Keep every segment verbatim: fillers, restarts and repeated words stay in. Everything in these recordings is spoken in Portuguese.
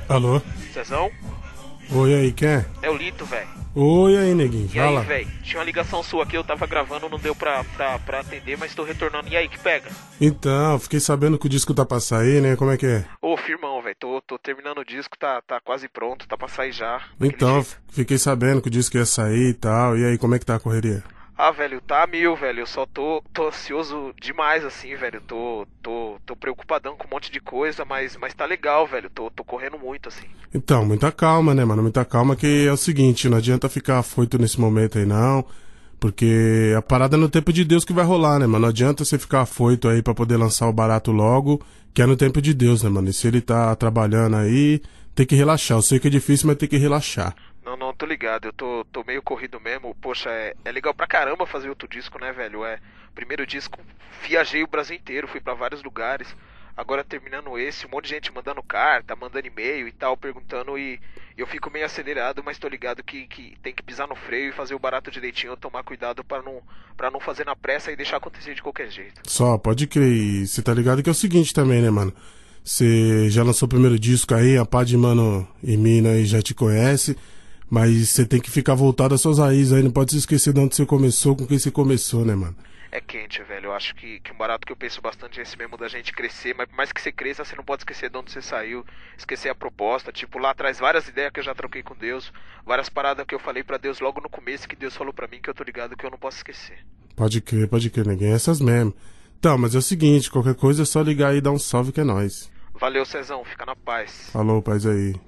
Alô? Cezão? Oi, aí, quem é? É o Lito, velho. Oi, aí, neguinho, E fala. aí, velho? Tinha uma ligação sua aqui, eu tava gravando, não deu pra, pra, pra atender, mas tô retornando. E aí, que pega? Então, fiquei sabendo que o disco tá pra sair, né? Como é que é? Ô, firmão, velho, tô, tô terminando o disco, tá, tá quase pronto, tá pra sair já. Então, jeito. fiquei sabendo que o disco ia sair e tal. E aí, como é que tá a correria? Ah, velho, tá a mil, velho. Eu só tô, tô ansioso demais, assim, velho. Tô, tô, tô preocupadão com um monte de coisa, mas, mas tá legal, velho. Tô, tô correndo muito, assim. Então, muita calma, né, mano? Muita calma, que é o seguinte, não adianta ficar afoito nesse momento aí, não. Porque a parada é no tempo de Deus que vai rolar, né, mano? Não adianta você ficar afoito aí pra poder lançar o barato logo, que é no tempo de Deus, né, mano? E se ele tá trabalhando aí, tem que relaxar. Eu sei que é difícil, mas tem que relaxar. Não, não, tô ligado, eu tô, tô meio corrido mesmo. Poxa, é, é legal pra caramba fazer outro disco, né, velho? É, primeiro disco, viajei o Brasil inteiro, fui pra vários lugares. Agora terminando esse, um monte de gente mandando carta, mandando e-mail e tal, perguntando, e eu fico meio acelerado, mas tô ligado que, que tem que pisar no freio e fazer o barato direitinho, tomar cuidado pra não, pra não fazer na pressa e deixar acontecer de qualquer jeito. Só, pode crer. E você tá ligado que é o seguinte também, né, mano? Você já lançou o primeiro disco aí, a pá de mano e mina aí já te conhece. Mas você tem que ficar voltado às suas raízes aí, não pode se esquecer de onde você começou, com quem você começou, né, mano? É quente, velho. Eu acho que, que um barato que eu penso bastante é esse mesmo da gente crescer, mas por mais que você cresça, você não pode esquecer de onde você saiu, esquecer a proposta. Tipo, lá atrás, várias ideias que eu já troquei com Deus, várias paradas que eu falei pra Deus logo no começo, que Deus falou pra mim, que eu tô ligado que eu não posso esquecer. Pode crer, pode crer, ninguém é essas mesmo. Então, mas é o seguinte, qualquer coisa é só ligar aí e dar um salve que é nóis. Valeu, Cezão. Fica na paz. Falou, paz aí.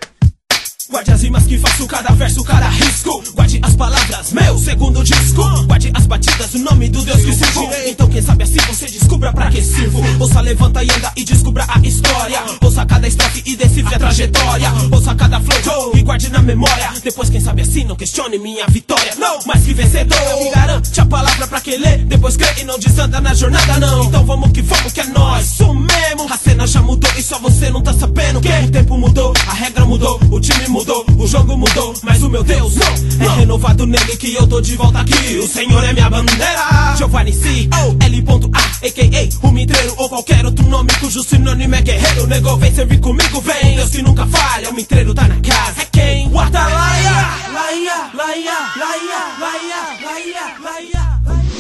Guarde as rimas que faço, cada verso, cada risco. Guarde as palavras, meu segundo disco. Guarde as batidas, o nome do Deus que sirvo. Então quem sabe assim você descubra pra que sirvo. Ouça, levanta e anda e descubra a história. Ouça cada estrofe e decifre a trajetória. Ouça cada flow e guarde na memória. Depois quem sabe assim não questione minha vitória. Não, mais que vencedor, me garante a palavra pra quem lê. Depois crê e não desanda na jornada não. Então vamos que vamos que é nós, isso mesmo. A cena já mudou e só você não tá sabendo que o tempo mudou, a regra mudou, o time mudou. Mudou, o jogo mudou, mas o meu Deus não, não. É renovado nele que eu tô de volta aqui. O Senhor é minha bandeira. Giovanni C, O, L A, a k a o Mitreiro ou qualquer outro nome cujo sinônimo é guerreiro. Negou, vem servir comigo, vem. Deus que nunca falha, o Mitreiro tá na casa. É quem? O Atalaia. Laia, laia, laia, laia, laia, laia.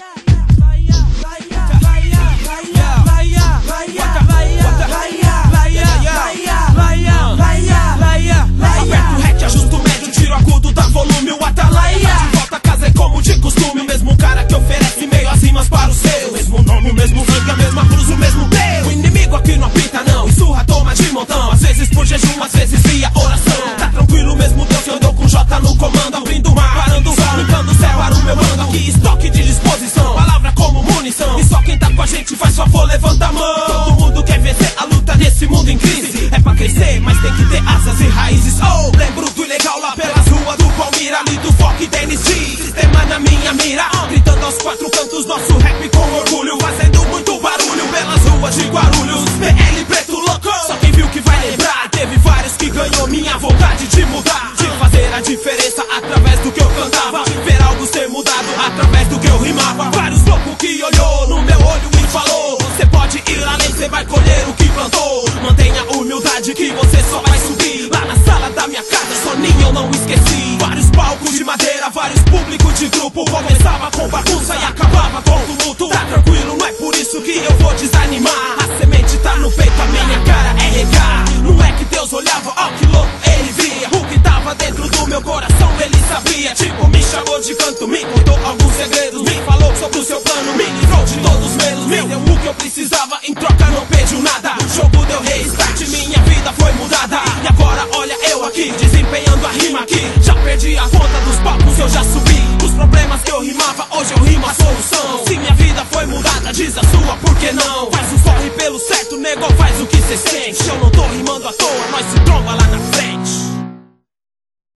Aperto o rec, ajusto o médio, tiro agudo, dá volume, o Atalaia. De volta a casa é como de costume, o mesmo cara que oferece meio as rimas para o seu. O mesmo nome, o mesmo sangue, a mesma cruz, o mesmo Deus. O inimigo aqui não apita não, e surra toma de montão. Às vezes por jejum, às vezes via oração. Tá tranquilo mesmo Deus que andou com J no comando. Abrindo o mar, parando o sol, limpando o céu para o meu bando. Aqui estoque de disposição, palavra como munição. E só quem tá com a gente faz favor, levanta a mão. Todo mundo quer vencer a luta nesse mundo em crise. É pra crescer, mas tem que ter asas e raízes. Oh, lembro do ilegal lá pelas ruas do Palmira, ali do Foque Dennis G. Sistema na minha mira, gritando aos quatro cantos nosso rap com orgulho, fazendo muito barulho pelas ruas de Guarulhos. P L preto louco, só quem viu que vai lembrar. Teve vários que ganhou minha vontade de mudar, de fazer a diferença através do que eu cantava, ver algo ser mudado através do que eu rimava. Vários loucos que olhou no meu olho e falou: você pode ir além, você vai colher o que plantou. Mantenha a humildade que você só vai subir. Lá na sala da minha casa, soninho eu não esqueci. Vários palcos de madeira, vários públicos de grupo. Começava com bagunça e acabava com tumulto. Tá tranquilo, não é por isso que eu vou desanimar. A semente tá no peito, a minha cara é regar. Não é que Deus olhava, ó que louco ele via. O que tava dentro do meu coração ele sabia. Tipo, me chamou de canto, me contou alguns segredos, me falou sobre o seu plano, me livrou de todos os medos, me deu o que eu precisava, em troca não pediu nada. O jogo deu restart, minha vida foi mudada. E agora olha eu aqui, desempenhando a rima aqui. Já perdi a conta dos palcos, eu já subi.